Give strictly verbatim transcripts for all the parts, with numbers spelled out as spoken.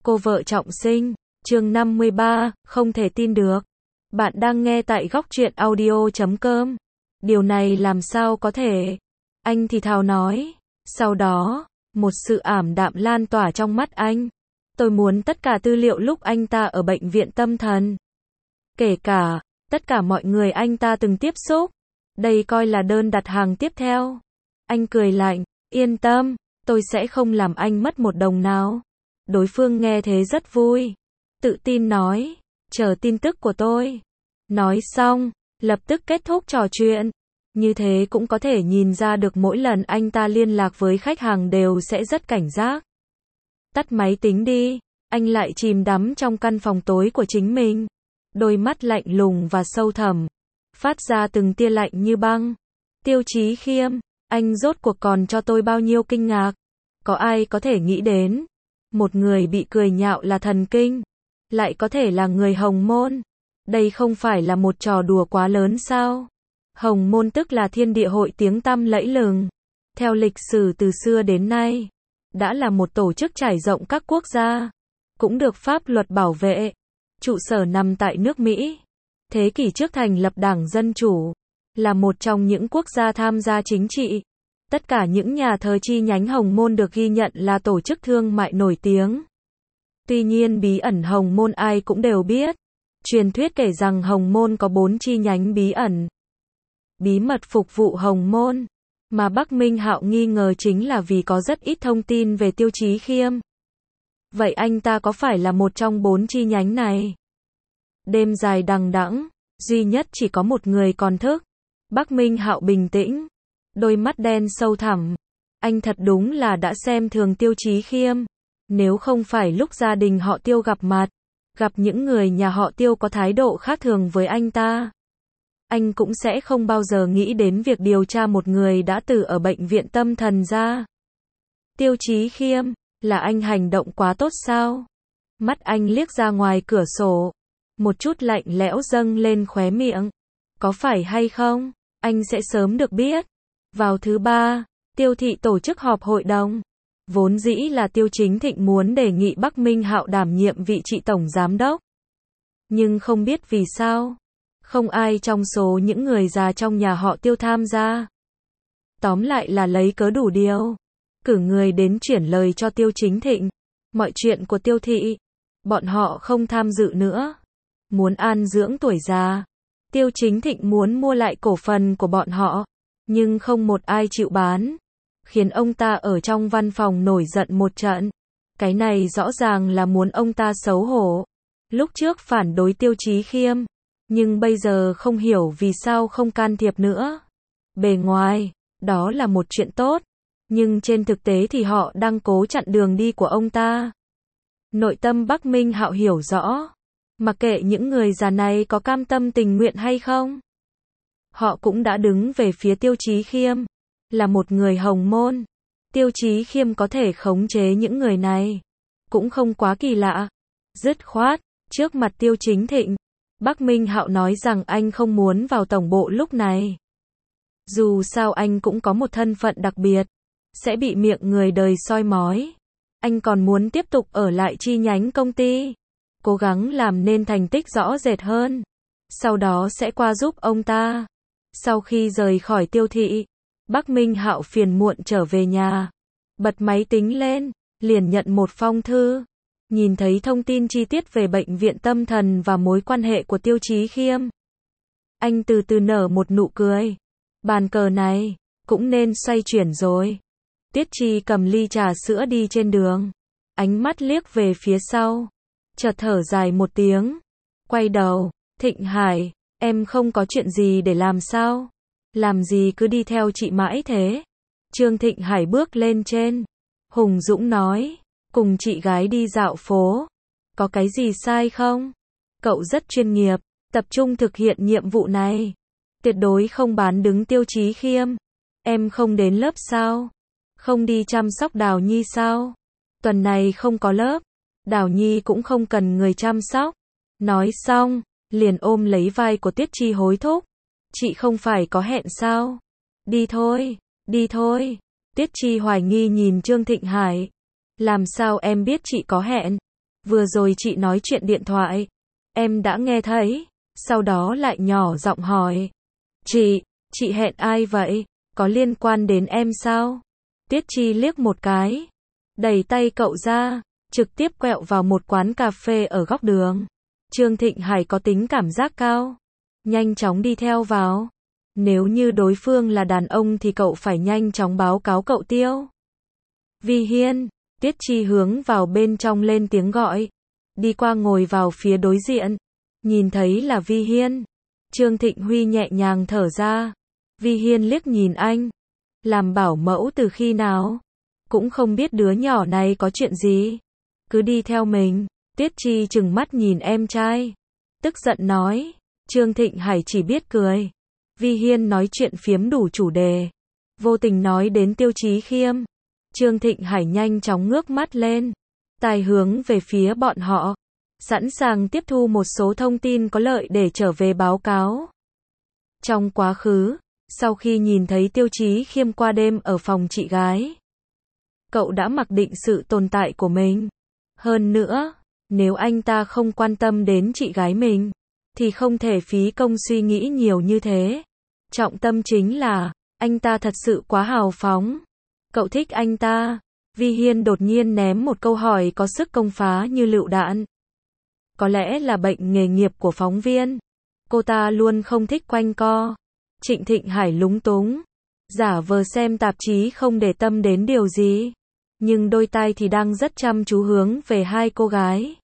Cô vợ trọng sinh, chương năm mươi ba, không thể tin được. Bạn đang nghe tại góc truyện audio chấm com. Điều này làm sao có thể? Anh thì thào nói. Sau đó, một sự ảm đạm lan tỏa trong mắt anh. Tôi muốn tất cả tư liệu lúc anh ta ở bệnh viện tâm thần. Kể cả, tất cả mọi người anh ta từng tiếp xúc. Đây coi là đơn đặt hàng tiếp theo. Anh cười lạnh, yên tâm, tôi sẽ không làm anh mất một đồng nào. Đối phương nghe thế rất vui. Tự tin nói, chờ tin tức của tôi. Nói xong, lập tức kết thúc trò chuyện. Như thế cũng có thể nhìn ra được mỗi lần anh ta liên lạc với khách hàng đều sẽ rất cảnh giác. Tắt máy tính đi, anh lại chìm đắm trong căn phòng tối của chính mình. Đôi mắt lạnh lùng và sâu thẳm, phát ra từng tia lạnh như băng. Tiêu Chí Khiêm, anh rốt cuộc còn cho tôi bao nhiêu kinh ngạc. Có ai có thể nghĩ đến, một người bị cười nhạo là thần kinh, lại có thể là người Hồng Môn. Đây không phải là một trò đùa quá lớn sao? Hồng Môn tức là thiên địa hội tiếng tăm lẫy lừng. Theo lịch sử từ xưa đến nay, đã là một tổ chức trải rộng các quốc gia, cũng được pháp luật bảo vệ. Trụ sở nằm tại nước Mỹ. Thế kỷ trước thành lập Đảng Dân Chủ, là một trong những quốc gia tham gia chính trị. Tất cả những nhà thờ chi nhánh Hồng Môn được ghi nhận là tổ chức thương mại nổi tiếng. Tuy nhiên bí ẩn Hồng Môn ai cũng đều biết. Truyền thuyết kể rằng Hồng Môn có bốn chi nhánh bí ẩn. Bí mật phục vụ Hồng Môn, mà Bắc Minh Hạo nghi ngờ chính là vì có rất ít thông tin về Tiêu Chí Khiêm. Vậy anh ta có phải là một trong bốn chi nhánh này? Đêm dài đằng đẵng, duy nhất chỉ có một người còn thức. Bắc Minh Hạo bình tĩnh, đôi mắt đen sâu thẳm. Anh thật đúng là đã xem thường Tiêu Chí Khiêm. Nếu không phải lúc gia đình họ Tiêu gặp mặt, gặp những người nhà họ Tiêu có thái độ khác thường với anh ta, anh cũng sẽ không bao giờ nghĩ đến việc điều tra một người đã từ ở bệnh viện tâm thần ra. Tiêu Chí Khiêm, là anh hành động quá tốt sao? Mắt anh liếc ra ngoài cửa sổ, một chút lạnh lẽo dâng lên khóe miệng. Có phải hay không? Anh sẽ sớm được biết. Vào thứ ba, Tiêu thị tổ chức họp hội đồng. Vốn dĩ là Tiêu Chính Thịnh muốn đề nghị Bắc Minh Hạo đảm nhiệm vị trí tổng giám đốc. Nhưng không biết vì sao, không ai trong số những người già trong nhà họ Tiêu tham gia. Tóm lại là lấy cớ đủ điều, cử người đến chuyển lời cho Tiêu Chính Thịnh. Mọi chuyện của Tiêu thị, bọn họ không tham dự nữa. Muốn an dưỡng tuổi già. Tiêu Chính Thịnh muốn mua lại cổ phần của bọn họ, nhưng không một ai chịu bán, khiến ông ta ở trong văn phòng nổi giận một trận. Cái này rõ ràng là muốn ông ta xấu hổ. Lúc trước phản đối Tiêu Chí Khiêm, nhưng bây giờ không hiểu vì sao không can thiệp nữa. Bề ngoài, đó là một chuyện tốt, nhưng trên thực tế thì họ đang cố chặn đường đi của ông ta. Nội tâm Bắc Minh Hạo hiểu rõ. Mặc kệ những người già này có cam tâm tình nguyện hay không, họ cũng đã đứng về phía Tiêu Chí Khiêm. Là một người Hồng Môn, Tiêu Chí Khiêm có thể khống chế những người này, cũng không quá kỳ lạ. Dứt khoát, trước mặt Tiêu Chính Thịnh, Bắc Minh Hạo nói rằng anh không muốn vào tổng bộ lúc này. Dù sao anh cũng có một thân phận đặc biệt, sẽ bị miệng người đời soi mói. Anh còn muốn tiếp tục ở lại chi nhánh công ty, cố gắng làm nên thành tích rõ rệt hơn. Sau đó sẽ qua giúp ông ta. Sau khi rời khỏi Tiêu thị, Bắc Minh Hạo phiền muộn trở về nhà. Bật máy tính lên, liền nhận một phong thư. Nhìn thấy thông tin chi tiết về bệnh viện tâm thần và mối quan hệ của Tiêu Chí Khiêm. Anh từ từ nở một nụ cười. Bàn cờ này, cũng nên xoay chuyển rồi. Tiết Chi cầm ly trà sữa đi trên đường. Ánh mắt liếc về phía sau. Chợt thở dài một tiếng. Quay đầu, Thịnh Hải, em không có chuyện gì để làm sao? Làm gì cứ đi theo chị mãi thế? Trương Thịnh Hải bước lên trên. Hùng Dũng nói, cùng chị gái đi dạo phố. Có cái gì sai không? Cậu rất chuyên nghiệp, tập trung thực hiện nhiệm vụ này. Tuyệt đối không bán đứng Tiêu Chí Khiêm. Em không đến lớp sao? Không đi chăm sóc Đào Nhi sao? Tuần này không có lớp. Đào Nhi cũng không cần người chăm sóc. Nói xong, liền ôm lấy vai của Tiết Chi hối thúc. Chị không phải có hẹn sao? Đi thôi, đi thôi. Tiết Chi hoài nghi nhìn Trương Thịnh Hải. Làm sao em biết chị có hẹn? Vừa rồi chị nói chuyện điện thoại. Em đã nghe thấy. Sau đó lại nhỏ giọng hỏi. Chị, chị hẹn ai vậy? Có liên quan đến em sao? Tiết Chi liếc một cái. Đẩy tay cậu ra. Trực tiếp quẹo vào một quán cà phê ở góc đường. Trương Thịnh Hải có tính cảm giác cao. Nhanh chóng đi theo vào. Nếu như đối phương là đàn ông thì cậu phải nhanh chóng báo cáo cậu Tiêu. Vi Hiên. Tiết Chi hướng vào bên trong lên tiếng gọi. Đi qua ngồi vào phía đối diện. Nhìn thấy là Vi Hiên. Trương Thịnh Huy nhẹ nhàng thở ra. Vi Hiên liếc nhìn anh. Làm bảo mẫu từ khi nào? Cũng không biết đứa nhỏ này có chuyện gì. Cứ đi theo mình. Tiết Chi trừng mắt nhìn em trai. Tức giận nói. Trương Thịnh Hải chỉ biết cười. Vi Hiên nói chuyện phiếm đủ chủ đề. Vô tình nói đến Tiêu Chí Khiêm. Trương Thịnh Hải nhanh chóng ngước mắt lên. Tai hướng về phía bọn họ. Sẵn sàng tiếp thu một số thông tin có lợi để trở về báo cáo. Trong quá khứ, sau khi nhìn thấy Tiêu Chí Khiêm qua đêm ở phòng chị gái, cậu đã mặc định sự tồn tại của mình. Hơn nữa, nếu anh ta không quan tâm đến chị gái mình, thì không thể phí công suy nghĩ nhiều như thế. Trọng tâm chính là, anh ta thật sự quá hào phóng. Cậu thích anh ta. Vi Hiên đột nhiên ném một câu hỏi có sức công phá như lựu đạn. Có lẽ là bệnh nghề nghiệp của phóng viên. Cô ta luôn không thích quanh co. Trịnh Thịnh Hải lúng túng. Giả vờ xem tạp chí không để tâm đến điều gì. Nhưng đôi tai thì đang rất chăm chú hướng về hai cô gái.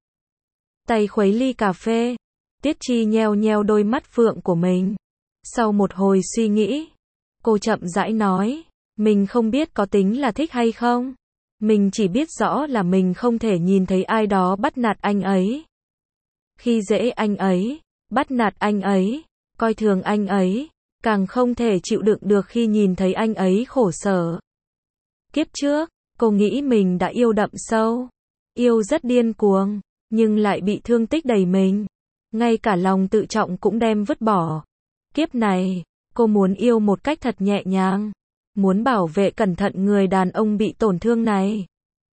Tay khuấy ly cà phê. Tiết Chi nheo nheo đôi mắt phượng của mình. Sau một hồi suy nghĩ, cô chậm rãi nói. Mình không biết có tính là thích hay không. Mình chỉ biết rõ là mình không thể nhìn thấy ai đó bắt nạt anh ấy. Khi dễ anh ấy, bắt nạt anh ấy, coi thường anh ấy, càng không thể chịu đựng được khi nhìn thấy anh ấy khổ sở. Kiếp trước, cô nghĩ mình đã yêu đậm sâu, yêu rất điên cuồng, nhưng lại bị thương tích đầy mình. Ngay cả lòng tự trọng cũng đem vứt bỏ. Kiếp này, cô muốn yêu một cách thật nhẹ nhàng. Muốn bảo vệ cẩn thận người đàn ông bị tổn thương này.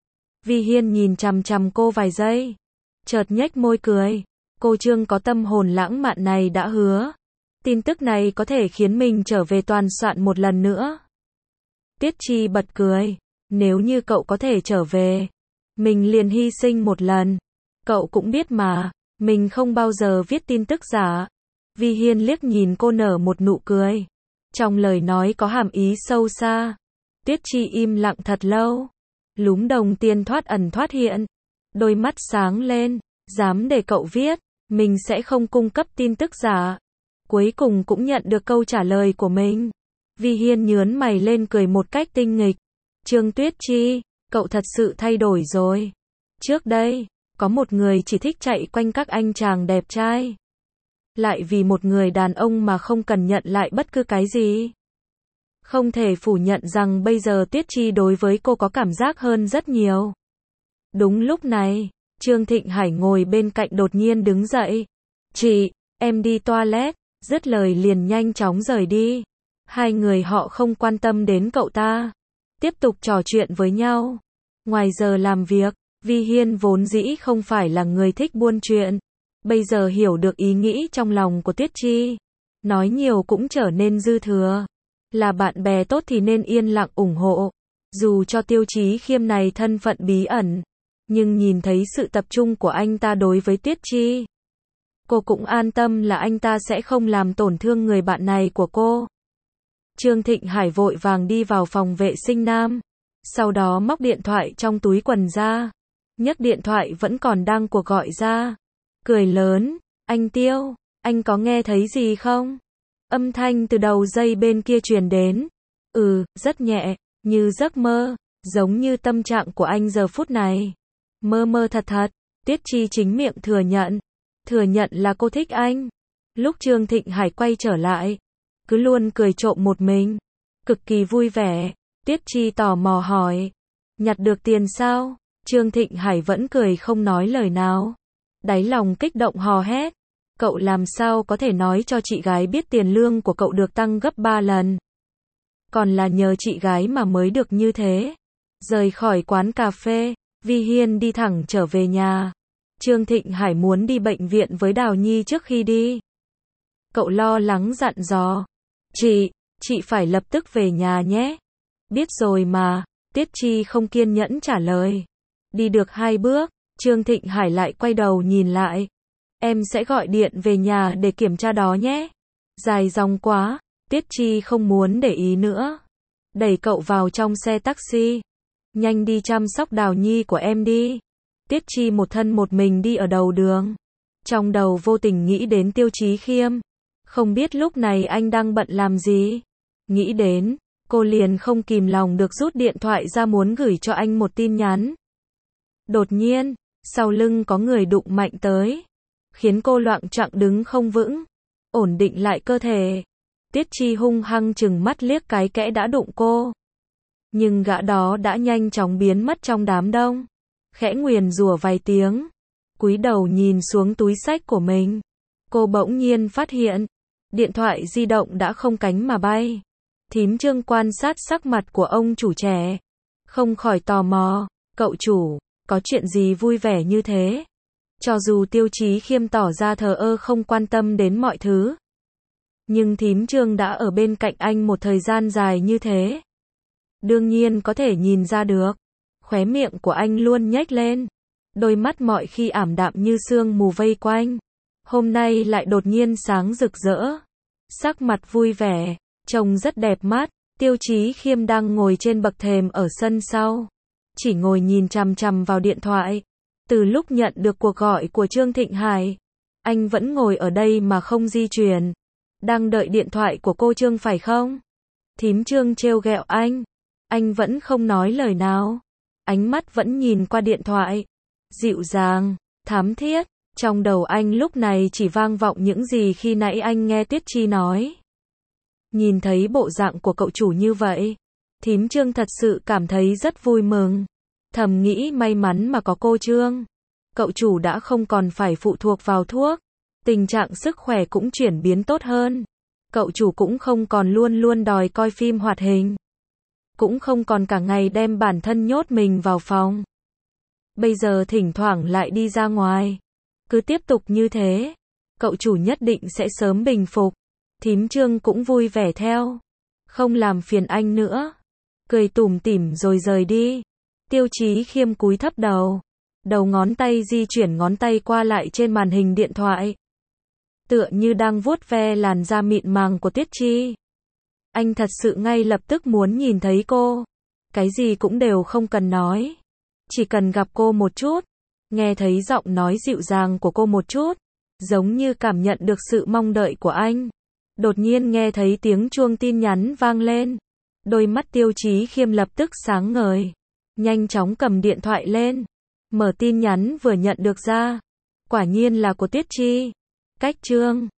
Vi Hiên nhìn chằm chằm cô vài giây. Chợt nhếch môi cười. Cô Trương có tâm hồn lãng mạn này đã hứa. Tin tức này có thể khiến mình trở về toàn soạn một lần nữa. Tiết Chi bật cười. Nếu như cậu có thể trở về, mình liền hy sinh một lần. Cậu cũng biết mà, mình không bao giờ viết tin tức giả. Vi Hiên liếc nhìn cô nở một nụ cười. Trong lời nói có hàm ý sâu xa. Tiết Chi im lặng thật lâu. Lúm đồng tiền thoát ẩn thoát hiện. Đôi mắt sáng lên. Dám để cậu viết. Mình sẽ không cung cấp tin tức giả. Cuối cùng cũng nhận được câu trả lời của mình. Vi Hiên nhớn mày lên cười một cách tinh nghịch. Trương Tuyết Chi, cậu thật sự thay đổi rồi. Trước đây, có một người chỉ thích chạy quanh các anh chàng đẹp trai. Lại vì một người đàn ông mà không cần nhận lại bất cứ cái gì. Không thể phủ nhận rằng bây giờ Tiết Chi đối với cô có cảm giác hơn rất nhiều. Đúng lúc này, Trương Thịnh Hải ngồi bên cạnh đột nhiên đứng dậy. Chị, em đi toilet, dứt lời liền nhanh chóng rời đi. Hai người họ không quan tâm đến cậu ta. Tiếp tục trò chuyện với nhau. Ngoài giờ làm việc, Vi Hiên vốn dĩ không phải là người thích buôn chuyện. Bây giờ hiểu được ý nghĩ trong lòng của Tiết Chi. Nói nhiều cũng trở nên dư thừa. Là bạn bè tốt thì nên yên lặng ủng hộ. Dù cho Tiêu Chí Khiêm này thân phận bí ẩn. Nhưng nhìn thấy sự tập trung của anh ta đối với Tiết Chi. Cô cũng an tâm là anh ta sẽ không làm tổn thương người bạn này của cô. Trương Thịnh Hải vội vàng đi vào phòng vệ sinh nam. Sau đó móc điện thoại trong túi quần ra. Nhấc điện thoại vẫn còn đang cuộc gọi ra. Cười lớn, anh Tiêu, anh có nghe thấy gì không? Âm thanh từ đầu dây bên kia truyền đến. Ừ, rất nhẹ, như giấc mơ, giống như tâm trạng của anh giờ phút này. Mơ mơ thật thật, Tiết Chi chính miệng thừa nhận. Thừa nhận là cô thích anh. Lúc Trương Thịnh Hải quay trở lại, cứ luôn cười trộm một mình. Cực kỳ vui vẻ. Tiết Chi tò mò hỏi. Nhặt được tiền sao? Trương Thịnh Hải vẫn cười không nói lời nào. Đáy lòng kích động hò hét. Cậu làm sao có thể nói cho chị gái biết tiền lương của cậu được tăng gấp ba lần. Còn là nhờ chị gái mà mới được như thế. Rời khỏi quán cà phê, Vi Hiên đi thẳng trở về nhà. Trương Thịnh Hải muốn đi bệnh viện với Đào Nhi trước khi đi. Cậu lo lắng dặn dò. Chị, chị phải lập tức về nhà nhé. Biết rồi mà, Tiết Chi không kiên nhẫn trả lời. Đi được hai bước, Trương Thịnh Hải lại quay đầu nhìn lại. Em sẽ gọi điện về nhà để kiểm tra đó nhé. Dài dòng quá, Tiết Chi không muốn để ý nữa. Đẩy cậu vào trong xe taxi. Nhanh đi chăm sóc Đào Nhi của em đi. Tiết Chi một thân một mình đi ở đầu đường. Trong đầu vô tình nghĩ đến Tiêu Chí Khiêm. Không biết lúc này anh đang bận làm gì. Nghĩ đến, cô liền không kìm lòng được rút điện thoại ra muốn gửi cho anh một tin nhắn. Đột nhiên, sau lưng có người đụng mạnh tới. Khiến cô loạng choạng đứng không vững. Ổn định lại cơ thể. Tiết Chi hung hăng chừng mắt liếc cái kẽ đã đụng cô. Nhưng gã đó đã nhanh chóng biến mất trong đám đông. Khẽ nguyền rủa vài tiếng. Cúi đầu nhìn xuống túi xách của mình. Cô bỗng nhiên phát hiện. Điện thoại di động đã không cánh mà bay. Thím Trương quan sát sắc mặt của ông chủ trẻ. Không khỏi tò mò. Cậu chủ, có chuyện gì vui vẻ như thế? Cho dù Tiêu Chí Khiêm tỏ ra thờ ơ không quan tâm đến mọi thứ. Nhưng thím Trương đã ở bên cạnh anh một thời gian dài như thế. Đương nhiên có thể nhìn ra được. Khóe miệng của anh luôn nhếch lên. Đôi mắt mọi khi ảm đạm như sương mù vây quanh. Hôm nay lại đột nhiên sáng rực rỡ. Sắc mặt vui vẻ, trông rất đẹp mắt. Tiêu Chí Khiêm đang ngồi trên bậc thềm ở sân sau. Chỉ ngồi nhìn chằm chằm vào điện thoại. Từ lúc nhận được cuộc gọi của Trương Thịnh Hải, anh vẫn ngồi ở đây mà không di chuyển. Đang đợi điện thoại của cô Trương phải không? Thím Trương trêu ghẹo anh. Anh vẫn không nói lời nào. Ánh mắt vẫn nhìn qua điện thoại. Dịu dàng, thám thiết. Trong đầu anh lúc này chỉ vang vọng những gì khi nãy anh nghe Tiết Chi nói. Nhìn thấy bộ dạng của cậu chủ như vậy, thím Trương thật sự cảm thấy rất vui mừng. Thầm nghĩ may mắn mà có cô Trương. Cậu chủ đã không còn phải phụ thuộc vào thuốc. Tình trạng sức khỏe cũng chuyển biến tốt hơn. Cậu chủ cũng không còn luôn luôn đòi coi phim hoạt hình. Cũng không còn cả ngày đem bản thân nhốt mình vào phòng. Bây giờ thỉnh thoảng lại đi ra ngoài. Cứ tiếp tục như thế, cậu chủ nhất định sẽ sớm bình phục. Thím Trương cũng vui vẻ theo. Không làm phiền anh nữa. Cười tủm tỉm rồi rời đi. Tiêu Chí Khiêm cúi thấp đầu. Đầu ngón tay di chuyển ngón tay qua lại trên màn hình điện thoại. Tựa như đang vuốt ve làn da mịn màng của Tiết Chi. Anh thật sự ngay lập tức muốn nhìn thấy cô. Cái gì cũng đều không cần nói. Chỉ cần gặp cô một chút. Nghe thấy giọng nói dịu dàng của cô một chút. Giống như cảm nhận được sự mong đợi của anh. Đột nhiên nghe thấy tiếng chuông tin nhắn vang lên. Đôi mắt Tiêu Chí Khiêm lập tức sáng ngời. Nhanh chóng cầm điện thoại lên. Mở tin nhắn vừa nhận được ra. Quả nhiên là của Tiết Chi. Cách Trương.